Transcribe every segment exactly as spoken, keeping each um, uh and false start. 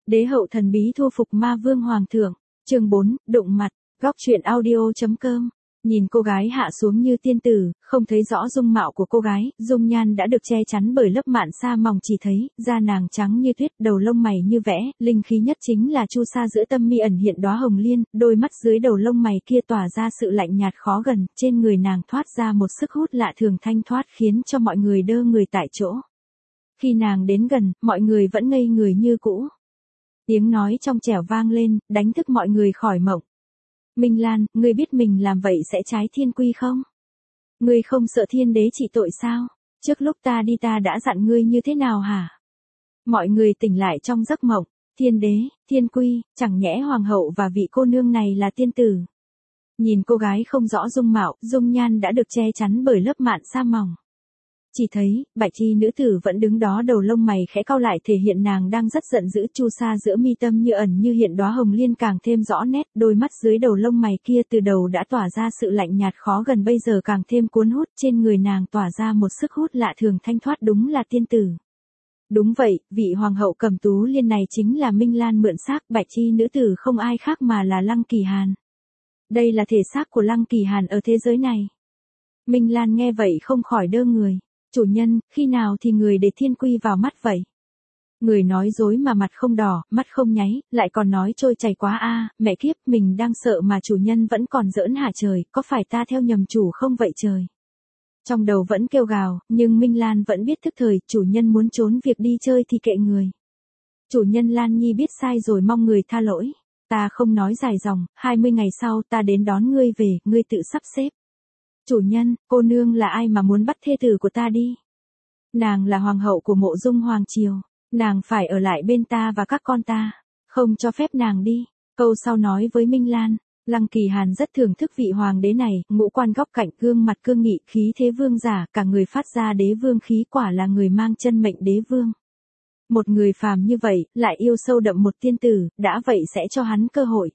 Đế hậu thần bí thu phục ma vương hoàng thượng. Chương bốn, đụng mặt. Góc truyện audio.com. Nhìn cô gái hạ xuống như tiên tử, không thấy rõ dung mạo của cô gái, dung nhan đã được che chắn bởi lớp mạn sa mỏng, chỉ thấy da nàng trắng như tuyết, đầu lông mày như vẽ, linh khí nhất chính là chu sa giữa tâm mi ẩn hiện đóa hồng liên, đôi mắt dưới đầu lông mày kia tỏa ra sự lạnh nhạt khó gần, trên người nàng thoát ra một sức hút lạ thường thanh thoát khiến cho mọi người đơ người tại chỗ. Khi nàng đến gần, mọi người vẫn ngây người như cũ. Tiếng nói trong trẻo vang lên, đánh thức mọi người khỏi mộng. Minh Lan, ngươi biết mình làm vậy sẽ trái thiên quy không? Ngươi không sợ thiên đế trị tội sao? Trước lúc ta đi ta đã dặn ngươi như thế nào hả? Mọi người tỉnh lại trong giấc mộng. Thiên đế, thiên quy, chẳng nhẽ hoàng hậu và vị cô nương này là tiên tử. Nhìn cô gái không rõ dung mạo, dung nhan đã được che chắn bởi lớp mạn sa mỏng. Chỉ thấy, bạch y nữ tử vẫn đứng đó, đầu lông mày khẽ cau lại thể hiện nàng đang rất giận dữ, chu sa giữa mi tâm như ẩn như hiện đóa hồng liên càng thêm rõ nét, đôi mắt dưới đầu lông mày kia từ đầu đã tỏa ra sự lạnh nhạt khó gần bây giờ càng thêm cuốn hút, trên người nàng tỏa ra một sức hút lạ thường thanh thoát, đúng là tiên tử. Đúng vậy, vị hoàng hậu Cẩm Tú Liên này chính là Minh Lan mượn xác, bạch y nữ tử không ai khác mà là Lăng Kỳ Hàn. Đây là thể xác của Lăng Kỳ Hàn ở thế giới này. Minh Lan nghe vậy không khỏi đơ người. Chủ nhân, khi nào thì người để thiên quy vào mắt vậy? Người nói dối mà mặt không đỏ, mắt không nháy, lại còn nói trôi chảy quá a, mẹ kiếp, mình đang sợ mà chủ nhân vẫn còn giỡn hả trời, có phải ta theo nhầm chủ không vậy trời? Trong đầu vẫn kêu gào, nhưng Minh Lan vẫn biết thức thời, chủ nhân muốn trốn việc đi chơi thì kệ người. Chủ nhân Lan Nhi biết sai rồi, mong người tha lỗi. Ta không nói dài dòng, hai mươi ngày sau ta đến đón ngươi về, ngươi tự sắp xếp. Chủ nhân, cô nương là ai mà muốn bắt thê tử của ta đi? Nàng là hoàng hậu của Mộ Dung Hoàng Triều, nàng phải ở lại bên ta và các con ta, không cho phép nàng đi. Câu sau nói với Minh Lan, Lăng Kỳ Hàn rất thưởng thức vị hoàng đế này, ngũ quan góc cạnh, gương mặt cương nghị, khí thế vương giả, cả người phát ra đế vương khí, quả là người mang chân mệnh đế vương. Một người phàm như vậy, lại yêu sâu đậm một tiên tử, đã vậy sẽ cho hắn cơ hội.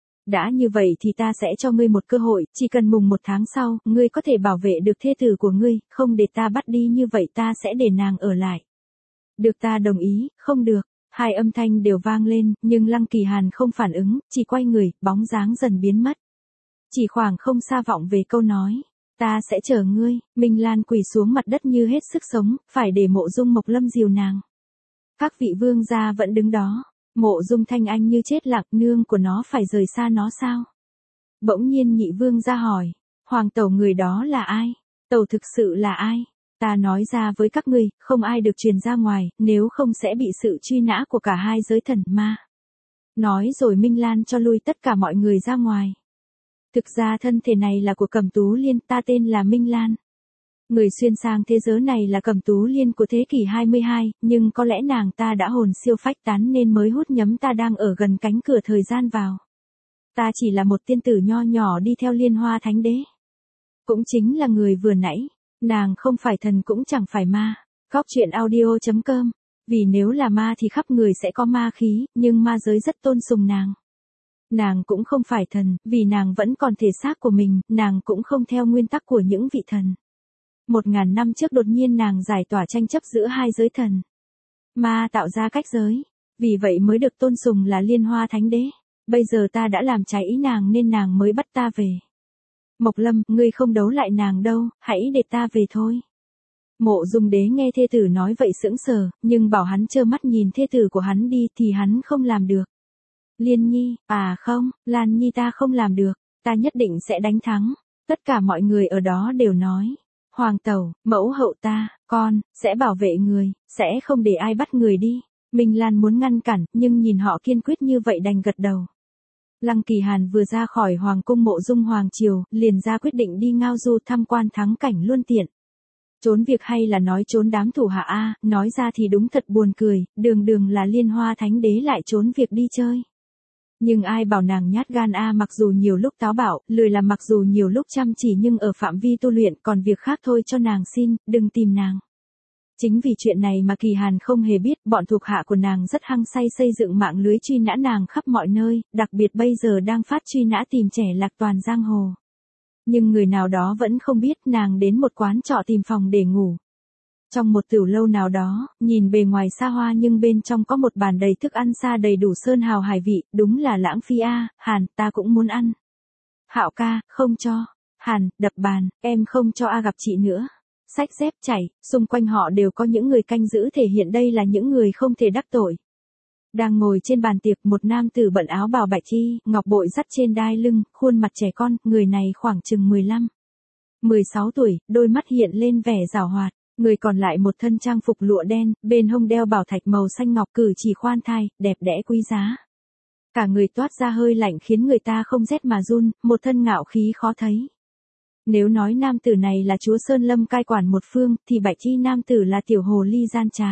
Đã như vậy thì ta sẽ cho ngươi một cơ hội, chỉ cần mùng một tháng sau, ngươi có thể bảo vệ được thê tử của ngươi, không để ta bắt đi như vậy ta sẽ để nàng ở lại. Được, ta đồng ý, không được. Hai âm thanh đều vang lên, nhưng Lăng Kỳ Hàn không phản ứng, chỉ quay người, bóng dáng dần biến mất. Chỉ khoảng không xa vọng về câu nói, ta sẽ chờ ngươi. Minh Lan quỳ xuống mặt đất như hết sức sống, phải để Mộ Dung Mộc Lâm dìu nàng. Các vị vương gia vẫn đứng đó. Mộ Dung Thanh Anh như chết lặng, nương của nó phải rời xa nó sao? Bỗng nhiên nhị vương ra hỏi, hoàng tẩu người đó là ai? Tẩu thực sự là ai? Ta nói ra với các ngươi, không ai được truyền ra ngoài, nếu không sẽ bị sự truy nã của cả hai giới thần ma. Nói rồi Minh Lan cho lui tất cả mọi người ra ngoài. Thực ra thân thể này là của Cẩm Tú Liên, ta tên là Minh Lan. Người xuyên sang thế giới này là Cẩm Tú Liên của thế kỷ hai mươi hai, nhưng có lẽ nàng ta đã hồn siêu phách tán nên mới hút nhấm ta đang ở gần cánh cửa thời gian vào. Ta chỉ là một tiên tử nho nhỏ đi theo Liên Hoa Thánh Đế. Cũng chính là người vừa nãy, nàng không phải thần cũng chẳng phải ma. Góc truyện audio.com. Vì nếu là ma thì khắp người sẽ có ma khí, nhưng ma giới rất tôn sùng nàng. Nàng cũng không phải thần, vì nàng vẫn còn thể xác của mình, nàng cũng không theo nguyên tắc của những vị thần. Một ngàn năm trước đột nhiên nàng giải tỏa tranh chấp giữa hai giới thần. Ma tạo ra cách giới, vì vậy mới được tôn sùng là Liên Hoa Thánh Đế. Bây giờ ta đã làm trái ý nàng nên nàng mới bắt ta về. Mộc Lâm, ngươi không đấu lại nàng đâu, hãy để ta về thôi. Mộ Dung Đế nghe thê tử nói vậy sững sờ, nhưng bảo hắn trơ mắt nhìn thê tử của hắn đi thì hắn không làm được. Liên Nhi, à không, Lan Nhi ta không làm được, ta nhất định sẽ đánh thắng. Tất cả mọi người ở đó đều nói. Hoàng tẩu, mẫu hậu ta, con, sẽ bảo vệ người, sẽ không để ai bắt người đi. Minh Lan muốn ngăn cản, nhưng nhìn họ kiên quyết như vậy đành gật đầu. Lăng Kỳ Hàn vừa ra khỏi Hoàng cung Mộ Dung Hoàng Triều, liền ra quyết định đi ngao du tham quan thắng cảnh luôn tiện. Trốn việc hay là nói trốn đám thủ hạ a, nói ra thì đúng thật buồn cười, đường đường là Liên Hoa Thánh Đế lại trốn việc đi chơi. Nhưng ai bảo nàng nhát gan a, mặc dù nhiều lúc táo bạo, lười làm, mặc dù nhiều lúc chăm chỉ nhưng ở phạm vi tu luyện, còn việc khác thôi cho nàng xin, đừng tìm nàng. Chính vì chuyện này mà Kỳ Hàn không hề biết, bọn thuộc hạ của nàng rất hăng say xây dựng mạng lưới truy nã nàng khắp mọi nơi, đặc biệt bây giờ đang phát truy nã tìm trẻ lạc toàn giang hồ. Nhưng người nào đó vẫn không biết nàng đến một quán trọ tìm phòng để ngủ. Trong một tiểu lâu nào đó, nhìn bề ngoài xa hoa nhưng bên trong có một bàn đầy thức ăn xa đầy đủ sơn hào hải vị, đúng là lãng phí a. Hàn, ta cũng muốn ăn. Hạo ca, không cho. Hàn, đập bàn, em không cho a gặp chị nữa. Xách dép chảy, xung quanh họ đều có những người canh giữ thể hiện đây là những người không thể đắc tội. Đang ngồi trên bàn tiệc, một nam tử bận áo bào bạch chi, ngọc bội dắt trên đai lưng, khuôn mặt trẻ con, người này khoảng chừng mười lăm, mười sáu tuổi, đôi mắt hiện lên vẻ giảo hoạt. Người còn lại một thân trang phục lụa đen, bên hông đeo bảo thạch màu xanh ngọc, cử chỉ khoan thai, đẹp đẽ quý giá. Cả người toát ra hơi lạnh khiến người ta không rét mà run, một thân ngạo khí khó thấy. Nếu nói nam tử này là chúa Sơn Lâm cai quản một phương, thì bạch chi nam tử là tiểu hồ ly gian trá.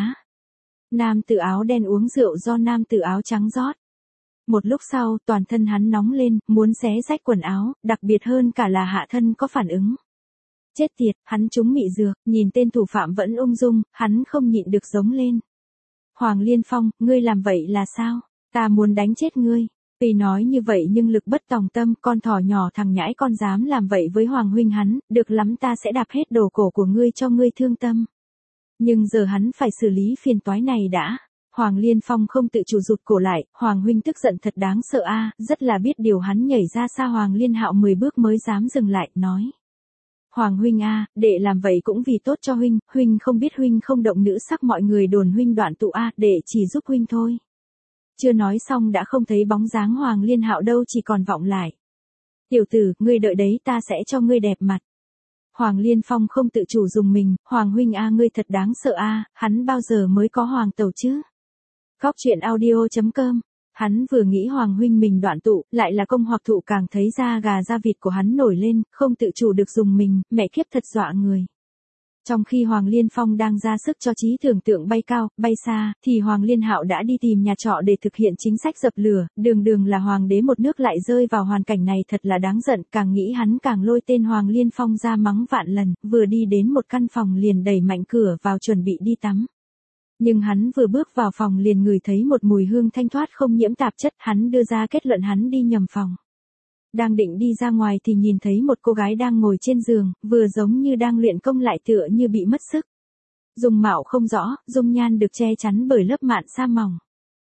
Nam tử áo đen uống rượu do nam tử áo trắng rót. Một lúc sau, toàn thân hắn nóng lên, muốn xé rách quần áo, đặc biệt hơn cả là hạ thân có phản ứng. Chết tiệt, hắn trúng mị dược, nhìn tên thủ phạm vẫn ung dung, hắn không nhịn được giống lên. Hoàng Liên Phong, ngươi làm vậy là sao? Ta muốn đánh chết ngươi. Tuy nói như vậy nhưng lực bất tòng tâm, con thỏ nhỏ thằng nhãi con dám làm vậy với Hoàng huynh hắn, được lắm ta sẽ đạp hết đồ cổ của ngươi cho ngươi thương tâm. Nhưng giờ hắn phải xử lý phiền toái này đã. Hoàng Liên Phong không tự chủ rụt cổ lại, Hoàng huynh tức giận thật đáng sợ a, rất là biết điều. Hắn nhảy ra xa Hoàng Liên Hạo mười bước mới dám dừng lại, nói. Hoàng huynh a, đệ làm vậy cũng vì tốt cho huynh, huynh không biết huynh không động nữ sắc mọi người đồn huynh đoạn tụ a, đệ chỉ giúp huynh thôi. Chưa nói xong đã không thấy bóng dáng Hoàng Liên Hạo đâu, chỉ còn vọng lại. Tiểu tử, ngươi đợi đấy, ta sẽ cho ngươi đẹp mặt. Hoàng Liên Phong không tự chủ dùng mình, Hoàng huynh a ngươi thật đáng sợ a, hắn bao giờ mới có hoàng tẩu chứ? Góc truyện audio chấm com. Hắn vừa nghĩ Hoàng huynh mình đoạn tụ, lại là công hoặc thụ, càng thấy da gà da vịt của hắn nổi lên, không tự chủ được dùng mình, mẹ kiếp thật dọa người. Trong khi Hoàng Liên Phong đang ra sức cho trí tưởng tượng bay cao, bay xa, thì Hoàng Liên Hạo đã đi tìm nhà trọ để thực hiện chính sách dập lửa, đường đường là hoàng đế một nước lại rơi vào hoàn cảnh này thật là đáng giận, càng nghĩ hắn càng lôi tên Hoàng Liên Phong ra mắng vạn lần, vừa đi đến một căn phòng liền đẩy mạnh cửa vào chuẩn bị đi tắm. Nhưng hắn vừa bước vào phòng liền ngửi thấy một mùi hương thanh thoát không nhiễm tạp chất, hắn đưa ra kết luận hắn đi nhầm phòng. Đang định đi ra ngoài thì nhìn thấy một cô gái đang ngồi trên giường, vừa giống như đang luyện công lại tựa như bị mất sức. Dung mạo không rõ, dung nhan được che chắn bởi lớp mạn sa mỏng.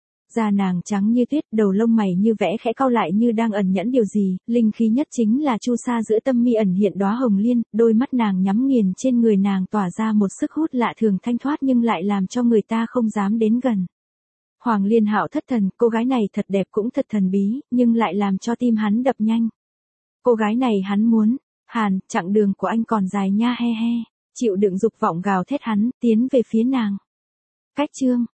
Da nàng trắng như tuyết, đầu lông mày như vẽ khẽ cau lại như đang ẩn nhẫn điều gì, linh khí nhất chính là chu sa giữa tâm mi ẩn hiện đóa hồng liên, đôi mắt nàng nhắm nghiền, trên người nàng tỏa ra một sức hút lạ thường thanh thoát nhưng lại làm cho người ta không dám đến gần. Hoàng Liên Hạo thất thần, cô gái này thật đẹp cũng thật thần bí, nhưng lại làm cho tim hắn đập nhanh. Cô gái này hắn muốn. Hàn, chặng đường của anh còn dài nha he he. Chịu đựng dục vọng gào thét hắn, tiến về phía nàng. Cách chương.